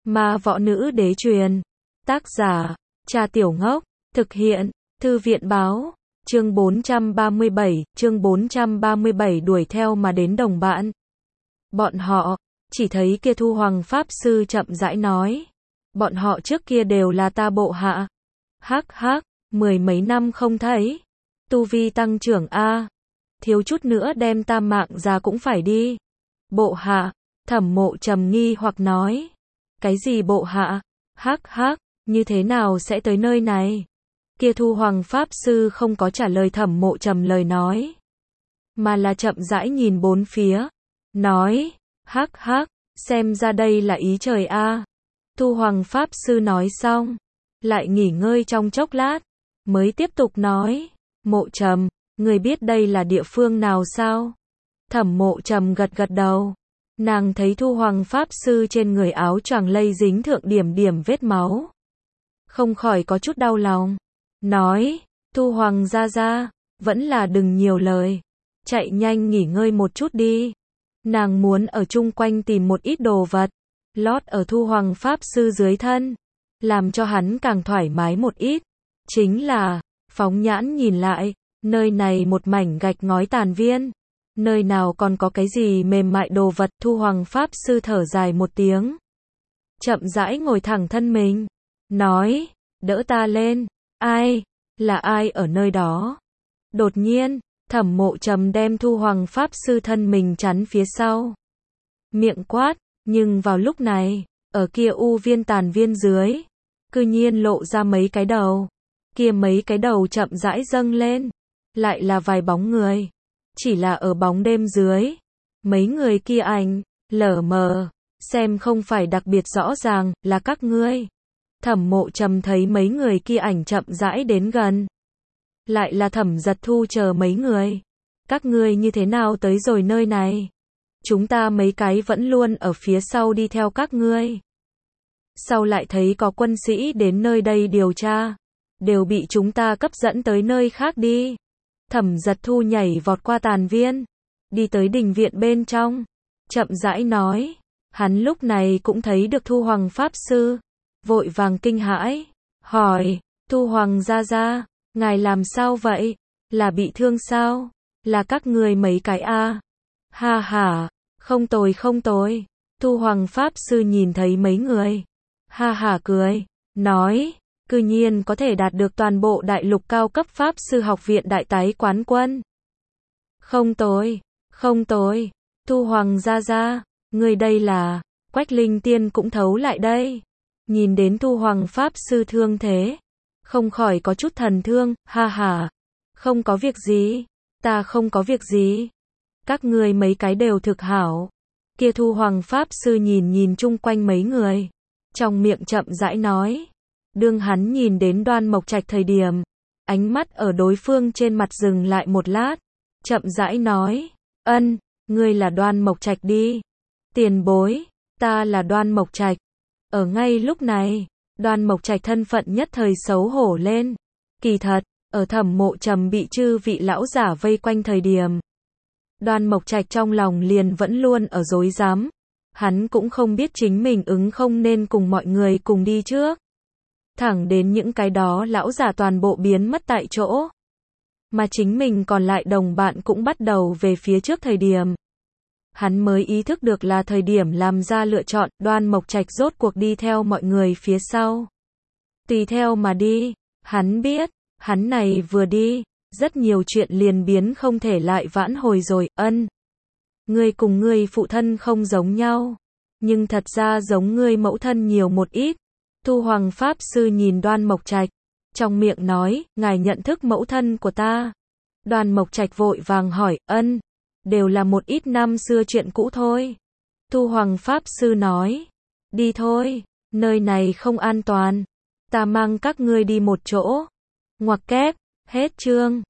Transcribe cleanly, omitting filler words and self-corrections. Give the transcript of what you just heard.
Ma võ nữ đế truyền. Tác giả, Trà Tiểu Ngốc. Thực hiện, Thư viện báo. Chương 437 đuổi theo mà đến đồng bạn. Bọn họ, chỉ thấy kia Thu Hoàng Pháp Sư chậm rãi nói. Bọn họ trước kia đều là ta bộ hạ. Hắc hắc, 10 mấy năm không thấy. Tu vi tăng trưởng a, thiếu chút nữa đem ta mạng ra cũng phải đi. Bộ hạ, Thẩm Mộ Trầm nghi hoặc nói. Cái gì bộ hạ? Hắc hắc, như thế nào sẽ tới nơi này? Kia Thu Hoàng Pháp Sư không có trả lời Thẩm Mộ Trầm lời nói, mà là chậm rãi nhìn bốn phía, nói, hắc hắc, xem ra đây là ý trời a. Thu Hoàng Pháp Sư nói xong, lại nghỉ ngơi trong chốc lát, mới tiếp tục nói, Mộ Trầm, người biết đây là địa phương nào sao? Thẩm Mộ Trầm gật gật đầu, nàng thấy Thu Hoàng Pháp Sư trên người áo choàng lây dính thượng điểm điểm vết máu, không khỏi có chút đau lòng, nói, Thu Hoàng gia gia, vẫn là đừng nhiều lời, chạy nhanh nghỉ ngơi một chút đi. Nàng muốn ở chung quanh tìm một ít đồ vật, lót ở Thu Hoàng Pháp Sư dưới thân, làm cho hắn càng thoải mái một ít. Chính là, phóng nhãn nhìn lại, nơi này một mảnh gạch ngói tàn viên, nơi nào còn có cái gì mềm mại đồ vật. Thu Hoàng Pháp Sư thở dài một tiếng, chậm rãi ngồi thẳng thân mình, nói, đỡ ta lên. Ai? Là ai ở nơi đó? Đột nhiên, Thẩm Mộ Trầm đem Thu Hoàng Pháp Sư thân mình chắn phía sau, miệng quát, nhưng vào lúc này, ở kia u viên tàn viên dưới, cư nhiên lộ ra mấy cái đầu. Kia mấy cái đầu chậm rãi dâng lên, lại là vài bóng người, chỉ là ở bóng đêm dưới, mấy người kia ảnh lờ mờ, xem không phải đặc biệt rõ ràng, là các ngươi. Thẩm Mộ Trầm thấy mấy người kia ảnh chậm rãi đến gần, lại là Thẩm Giật Thu chờ mấy người. Các ngươi như thế nào tới rồi nơi này? Chúng ta mấy cái vẫn luôn ở phía sau đi theo các ngươi. Sau lại thấy có quân sĩ đến nơi đây điều tra, đều bị chúng ta cấp dẫn tới nơi khác đi. Thẩm Giật Thu nhảy vọt qua tàn viên, đi tới đình viện bên trong, chậm rãi nói. Hắn lúc này cũng thấy được Thu Hoàng Pháp Sư, vội vàng kinh hãi, hỏi, Thu Hoàng gia gia, ngài làm sao vậy? Là bị thương sao? Là các người mấy cái a? Ha ha, không tồi không tồi. Thu Hoàng Pháp Sư nhìn thấy mấy người, ha ha cười, nói, cư nhiên có thể đạt được toàn bộ đại lục cao cấp Pháp Sư học viện đại tái quán quân. Không tồi, không tồi. Thu Hoàng gia gia, người đây là, Quách Linh Tiên cũng thấu lại đây. Nhìn đến Thu Hoàng Pháp Sư thương thế, không khỏi có chút thần thương, ha ha, không có việc gì, ta không có việc gì. Các ngươi mấy cái đều thực hảo. Kia Thu Hoàng Pháp Sư nhìn nhìn chung quanh mấy người, trong miệng chậm rãi nói. Đương hắn nhìn đến Đoan Mộc Trạch thời điểm, ánh mắt ở đối phương trên mặt dừng lại một lát, chậm rãi nói, ân, ngươi là Đoan Mộc Trạch đi. Tiền bối, ta là Đoan Mộc Trạch. Ở ngay lúc này, Đoan Mộc Trạch thân phận nhất thời xấu hổ lên. Kỳ thật, ở Thẩm Mộ Trầm bị chư vị lão giả vây quanh thời điểm, Đoan Mộc Trạch trong lòng liền vẫn luôn ở rối rắm. Hắn cũng không biết chính mình ứng không nên cùng mọi người cùng đi trước. Thẳng đến những cái đó lão giả toàn bộ biến mất tại chỗ, mà chính mình còn lại đồng bạn cũng bắt đầu về phía trước thời điểm, hắn mới ý thức được là thời điểm làm ra lựa chọn. Đoan Mộc Trạch rốt cuộc đi theo mọi người phía sau, tùy theo mà đi. Hắn biết, hắn này vừa đi, rất nhiều chuyện liền biến không thể lại vãn hồi rồi. Ân, ngươi cùng ngươi phụ thân không giống nhau, nhưng thật ra giống ngươi mẫu thân nhiều một ít. Thu Hoàng Pháp Sư nhìn Đoan Mộc Trạch, trong miệng nói, ngài nhận thức mẫu thân của ta. Đoan Mộc Trạch vội vàng hỏi, ân, đều là một ít năm xưa chuyện cũ thôi. Thu Hoàng Pháp Sư nói, đi thôi, nơi này không an toàn, ta mang các ngươi đi một chỗ. Ngoặc kép, hết chương.